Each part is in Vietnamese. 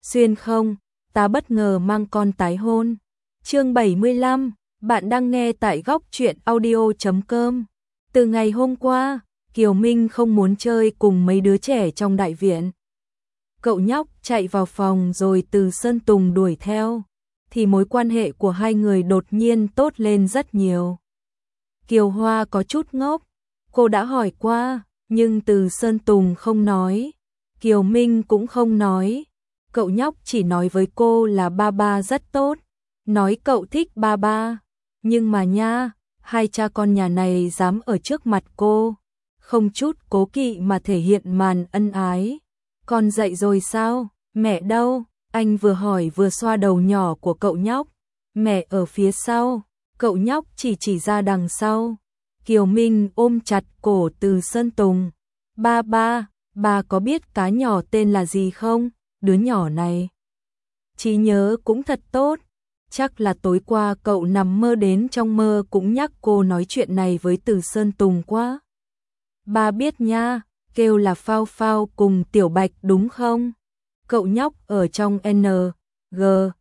xuyên không, ta bất ngờ mang con tái hôn. Chương 75, bạn đang nghe tại góc truyện audio.com. Từ ngày hôm qua, Kiều Minh không muốn chơi cùng mấy đứa trẻ trong đại viện. Cậu nhóc chạy vào phòng rồi Từ Sơn Tùng đuổi theo, thì mối quan hệ của hai người đột nhiên tốt lên rất nhiều. Kiều Hoa có chút ngốc, cô đã hỏi qua, nhưng Từ Sơn Tùng không nói, Kiều Minh cũng không nói. Cậu nhóc chỉ nói với cô là ba ba rất tốt, nói cậu thích ba ba, nhưng mà nha, hai cha con nhà này dám ở trước mặt cô, không chút cố kỵ mà thể hiện màn ân ái. Con dậy rồi sao? Mẹ đâu? Anh vừa hỏi vừa xoa đầu nhỏ của cậu nhóc. Mẹ ở phía sau. Cậu nhóc chỉ ra đằng sau. Kiều Minh ôm chặt cổ Từ Sơn Tùng. Ba ba, ba có biết cá nhỏ tên là gì không? Đứa nhỏ này trí nhớ cũng thật tốt. Chắc là tối qua cậu nằm mơ đến trong mơ cũng nhắc cô nói chuyện này với Từ Sơn Tùng quá. Ba biết nha, kêu là Phao Phao cùng Tiểu Bạch đúng không? Cậu nhóc ở trong N, G,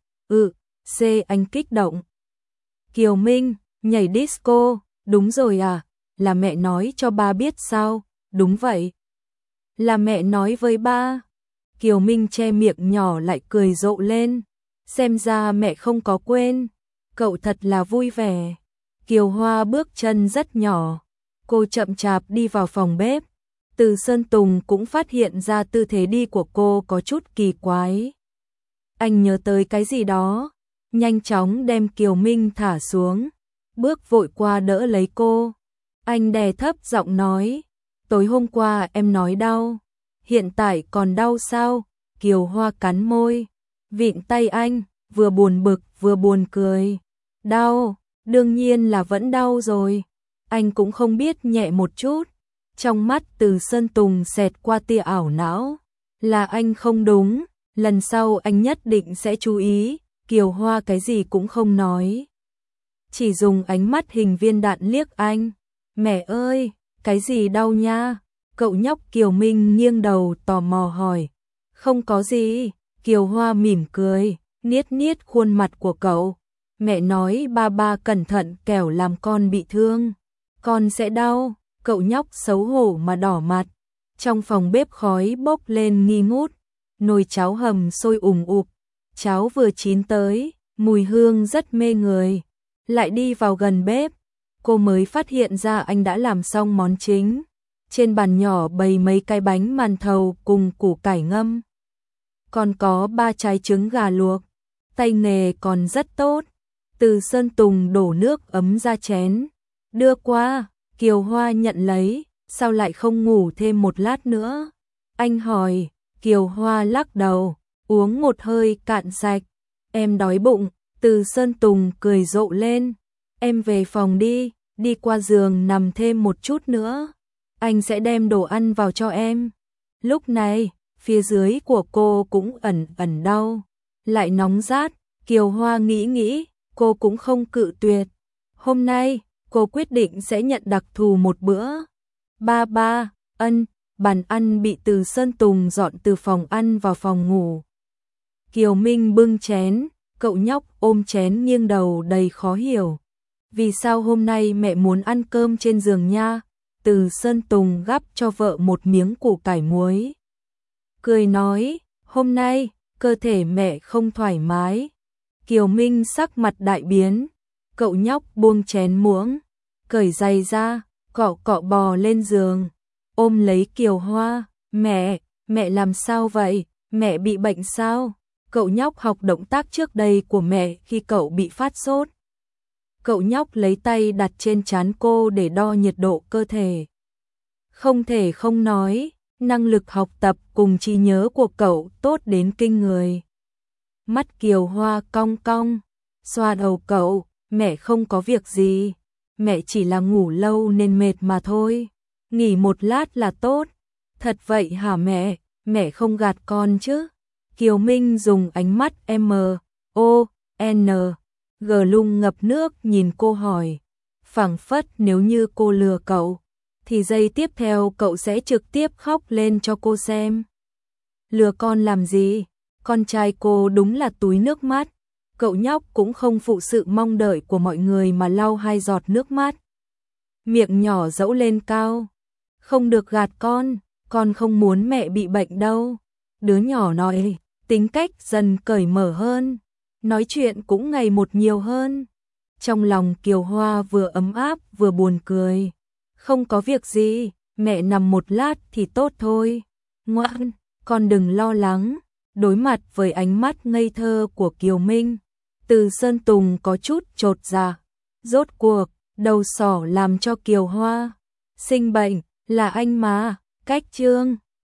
C anh kích động. Kiều Minh, nhảy disco, đúng rồi à, là mẹ nói cho ba biết sao? Đúng vậy. Là mẹ nói với ba. Kiều Minh che miệng nhỏ lại cười rộ lên. Xem ra mẹ không có quên. Cậu thật là vui vẻ. Kiều Hoa bước chân rất nhỏ. Cô chậm chạp đi vào phòng bếp. Từ Sơn Tùng cũng phát hiện ra tư thế đi của cô có chút kỳ quái. Anh nhớ tới cái gì đó, nhanh chóng đem Kiều Minh thả xuống, bước vội qua đỡ lấy cô. Anh đè thấp giọng nói, tối hôm qua em nói đau, hiện tại còn đau sao? Kiều Hoa cắn môi, vịn tay anh, vừa buồn bực vừa buồn cười. Đau, đương nhiên là vẫn đau rồi. Anh cũng không biết nhẹ một chút. Trong mắt Từ Sơn Tùng xẹt qua tia ảo não. Là anh không đúng, lần sau anh nhất định sẽ chú ý. Kiều Hoa cái gì cũng không nói, chỉ dùng ánh mắt hình viên đạn liếc anh. Mẹ ơi, cái gì đau nha? Cậu nhóc Kiều Minh nghiêng đầu tò mò hỏi. Không có gì. Kiều Hoa mỉm cười, niết niết khuôn mặt của cậu. Mẹ nói ba ba cẩn thận kẻo làm con bị thương. Con sẽ đau. Cậu nhóc xấu hổ mà đỏ mặt. Trong phòng bếp khói bốc lên nghi ngút, nồi cháo hầm sôi ùn ụp. Cháo vừa chín tới, mùi hương rất mê người. Lại đi vào gần bếp, cô mới phát hiện ra anh đã làm xong món chính. Trên bàn nhỏ bày mấy cái bánh màn thầu cùng củ cải ngâm. Còn có 3 trái trứng gà luộc. Tay nghề còn rất tốt. Từ Sơn Tùng đổ nước ấm ra chén, đưa qua. Kiều Hoa nhận lấy, sao lại không ngủ thêm một lát nữa? Anh hỏi. Kiều Hoa lắc đầu, uống một hơi cạn sạch. Em đói bụng. Từ Sơn Tùng cười rộ lên. Em về phòng đi, đi qua giường nằm thêm một chút nữa. Anh sẽ đem đồ ăn vào cho em. Lúc này, phía dưới của cô cũng ẩn ẩn đau, lại nóng rát. Kiều Hoa nghĩ, cô cũng không cự tuyệt. Hôm nay, cô quyết định sẽ nhận đặc thù một bữa. Ba ba, bàn ăn bị Từ Sơn Tùng dọn từ phòng ăn vào phòng ngủ. Kiều Minh bưng chén, cậu nhóc ôm chén nghiêng đầu đầy khó hiểu. Vì sao hôm nay mẹ muốn ăn cơm trên giường nha? Từ Sơn Tùng gắp cho vợ một miếng củ cải muối. Cười nói, hôm nay, cơ thể mẹ không thoải mái. Kiều Minh sắc mặt đại biến. Cậu nhóc buông chén muỗng, cởi giày ra, cọ cọ bò lên giường, ôm lấy Kiều Hoa. Mẹ làm sao vậy? Mẹ bị bệnh sao? Cậu nhóc học động tác trước đây của mẹ khi cậu bị phát sốt. Cậu nhóc lấy tay đặt trên trán cô để đo nhiệt độ cơ thể. Không thể không nói, năng lực học tập cùng trí nhớ của cậu tốt đến kinh người. Mắt Kiều Hoa cong cong, xoa đầu cậu. Mẹ không có việc gì, mẹ chỉ là ngủ lâu nên mệt mà thôi. Nghỉ một lát là tốt. Thật vậy hả mẹ? Mẹ không gạt con chứ? Kiều Minh dùng ánh mắt M.O.N.G lung ngập nước nhìn cô hỏi. Phảng phất nếu như cô lừa cậu, thì giây tiếp theo cậu sẽ trực tiếp khóc lên cho cô xem. Lừa con làm gì? con trai cô đúng là túi nước mắt. Cậu nhóc cũng không phụ sự mong đợi của mọi người mà lau 2 giọt nước mắt. Miệng nhỏ dẫu lên cao. Không được gạt con không muốn mẹ bị bệnh đâu. Đứa nhỏ nói, tính cách dần cởi mở hơn, nói chuyện cũng ngày một nhiều hơn. Trong lòng Kiều Hoa vừa ấm áp vừa buồn cười. Không có việc gì, mẹ nằm một lát thì tốt thôi. Ngoan, con đừng lo lắng. Đối mặt với ánh mắt ngây thơ của Kiều Minh, Từ Sơn Tùng có chút chột dạ. Rốt cuộc, đầu sỏ làm cho Kiều Hoa sinh bệnh là anh mà. Cách chương